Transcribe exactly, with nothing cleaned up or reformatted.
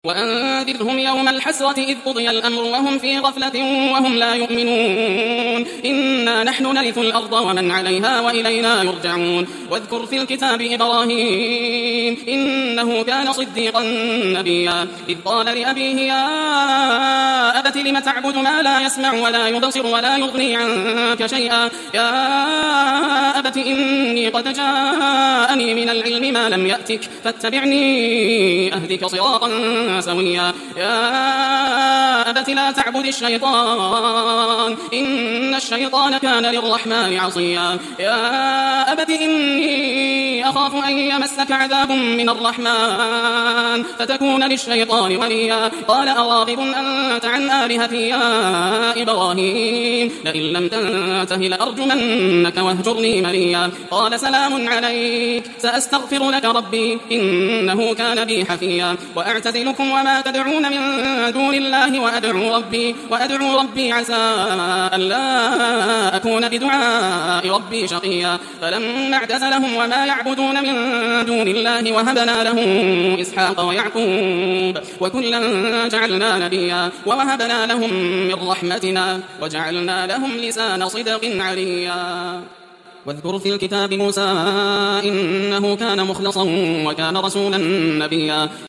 وأنذرهم يوم الحسرة إذ قضي الأمر وهم في غفلة وهم لا يؤمنون إنا نحن نرث الأرض ومن عليها وإلينا يرجعون واذكر في الكتاب إبراهيم إنه كان صديقا نبيا إذ قال لأبيه يا أبت لم تعبد ما لا يسمع ولا يبصر ولا يغني عنك شيئا يا أبت إني قد جاءني من العلم ما لم يأتك فاتبعني أهدك صراطا سويا يا أبت لا تعبد الشيطان إن الشيطان كان للرحمن عصيا يا أبت إني أخاف أن يمسك عذاب من الرحمن فتكون للشيطان وليا قال أراغب أنت عن آلهتي يا إبراهيم لئن لم تنته لأرجمنك واهجرني مليا قال سلام عليك سأستغفر لك ربي إنه كان بي حفيا وأعتزلكم وما تدعون من دون الله وأدعو ربي, وأدعو ربي عسى ألا أكون بدعاء ربي شقيا فلما اعتزلهم وما يعبدون من دون الله وهبنا له إسحاق ويعقوب وكلا جعلنا نبيا ووهبنا لهم من رحمتنا وجعلنا لهم لسان صدق عليا واذكر في الكتاب موسى إنه كان مخلصا وكان رسولا نبيا